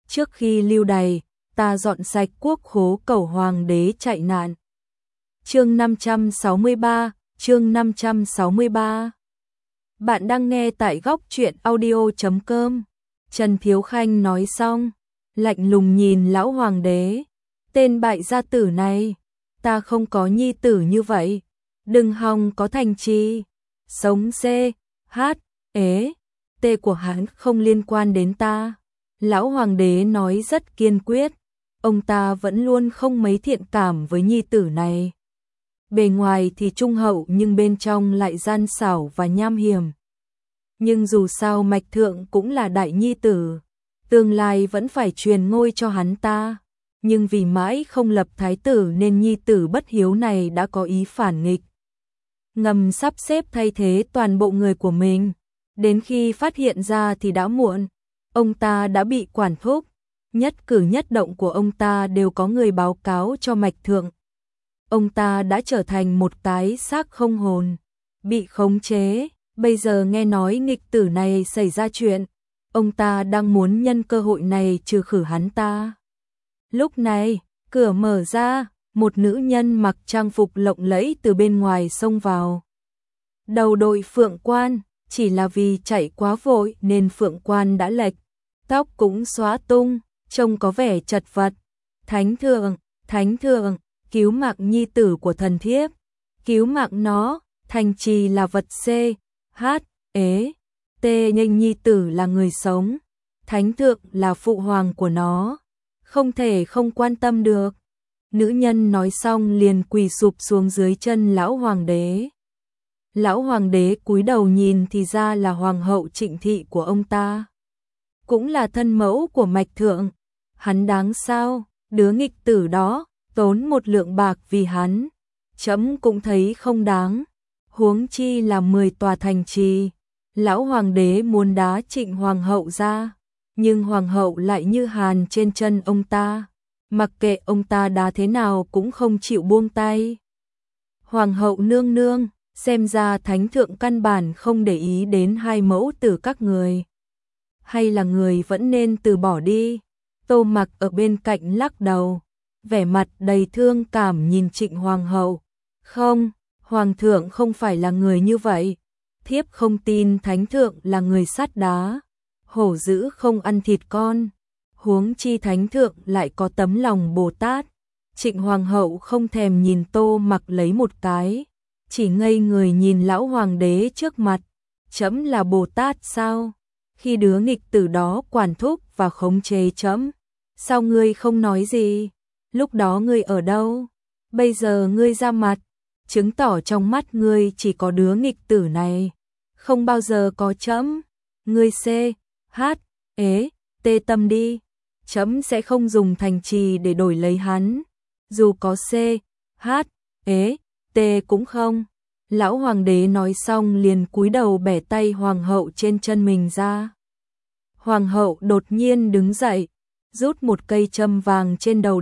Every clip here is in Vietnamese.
trước khi lưu đày, ta dọn sạch quốc khố cầu hoàng đế chạy nạn. Chương 563, chương 563. Bạn đang nghe tại góc truyện audio.com. Trần Thiếu Khanh nói xong, lạnh lùng nhìn lão hoàng đế. Tên bại gia tử này, ta không có nhi tử như vậy. Đừng hòng có thành trì. Sống C, H, ế, T của hắn không liên quan đến ta. Lão hoàng đế nói rất kiên quyết. Ông ta vẫn luôn không mấy thiện cảm với nhi tử này. Bề ngoài thì trung hậu nhưng bên trong lại gian xảo và nham hiểm. Nhưng dù sao Mạch Thượng cũng là đại nhi tử, tương lai vẫn phải truyền ngôi cho hắn ta. Nhưng vì mãi không lập thái tử nên nhi tử bất hiếu này đã có ý phản nghịch. Ngầm sắp xếp thay thế toàn bộ người của mình. Đến khi phát hiện ra thì đã muộn. Ông ta đã bị quản thúc. Nhất cử nhất động của ông ta đều có người báo cáo cho Mạch Thượng. Ông ta đã trở thành một cái xác không hồn, bị khống chế. Bây giờ nghe nói nghịch tử này xảy ra chuyện, ông ta đang muốn nhân cơ hội này trừ khử hắn ta. Lúc này, cửa mở ra, một nữ nhân mặc trang phục lộng lẫy từ bên ngoài xông vào. Đầu đội phượng quan, chỉ là vì chạy quá vội nên phượng quan đã lệch, tóc cũng xóa tung, trông có vẻ chật vật. Thánh thượng, cứu mạng nhi tử của thần thiếp, cứu mạng nó. Thành trì là vật C, H, ế, T nhưng nhi tử là người sống. Thánh thượng là phụ hoàng của nó, không thể không quan tâm được. Nữ nhân nói xong liền quỳ sụp xuống dưới chân lão hoàng đế. Lão hoàng đế cúi đầu nhìn thì ra là hoàng hậu Trịnh Thị của ông ta, cũng là thân mẫu của Mạch Thượng. Hắn đáng sao, đứa nghịch tử đó, tốn một lượng bạc vì hắn, trẫm cũng thấy không đáng. Huống chi là 10 tòa thành trì. Lão hoàng đế muốn đá Trịnh hoàng hậu ra, nhưng hoàng hậu lại như hàn trên chân ông ta, mặc kệ ông ta đá thế nào cũng không chịu buông tay. Hoàng hậu nương nương, xem ra thánh thượng căn bản không để ý đến hai mẫu tử các người. Hay là người vẫn nên từ bỏ đi. Tô Mặc ở bên cạnh lắc đầu, vẻ mặt đầy thương cảm nhìn Trịnh hoàng hậu. Không, hoàng thượng không phải là người như vậy. Thiếp không tin thánh thượng là người sắt đá, hổ dữ không ăn thịt con. Huống chi thánh thượng lại có tấm lòng Bồ Tát. Trịnh hoàng hậu không thèm nhìn Tô Mặc lấy một cái, chỉ ngây người nhìn lão hoàng đế trước mặt. Trẫm là Bồ Tát sao? Khi đứa nghịch tử đó quản thúc và khống chế trẫm, sao ngươi không nói gì? Lúc đó ngươi ở đâu? Bây giờ ngươi ra mặt, chứng tỏ trong mắt ngươi chỉ có đứa nghịch tử này, không bao giờ có trẫm. Ngươi C, H, ế, T tâm đi, trẫm sẽ không dùng thành trì để đổi lấy hắn, dù có C, H, ế, T cũng không. Lão hoàng đế nói xong liền cúi đầu bẻ tay hoàng hậu trên chân mình ra. Hoàng hậu đột nhiên đứng dậy, rút một cây châm vàng trên đầu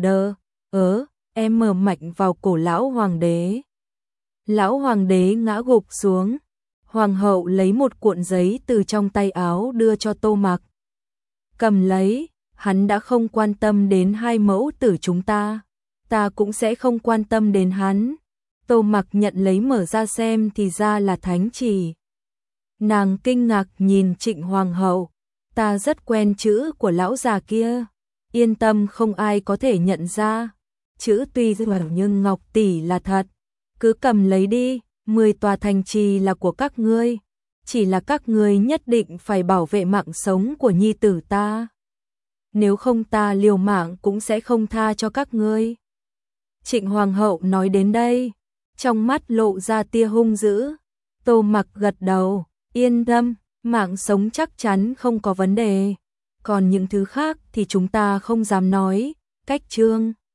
em mở mạnh vào cổ lão hoàng đế. Lão hoàng đế ngã gục xuống. Hoàng hậu lấy một cuộn giấy từ trong tay áo đưa cho Tô Mặc. Cầm lấy, hắn đã không quan tâm đến hai mẫu tử chúng ta, ta cũng sẽ không quan tâm đến hắn. Tô Mặc nhận lấy mở ra xem thì ra là thánh chỉ. Nàng kinh ngạc nhìn Trịnh hoàng hậu, ta rất quen chữ của lão già kia, yên tâm không ai có thể nhận ra. Chữ tuy rất nhưng Ngọc tỷ là thật, cứ cầm lấy đi, 10 tòa thành trì là của các ngươi, chỉ là các ngươi nhất định phải bảo vệ mạng sống của nhi tử ta. Nếu không ta liều mạng cũng sẽ không tha cho các ngươi. Trịnh hoàng hậu nói đến đây, trong mắt lộ ra tia hung dữ. Tô Mặc gật đầu, yên tâm, mạng sống chắc chắn không có vấn đề. Còn những thứ khác thì chúng ta không dám nói. Cách chương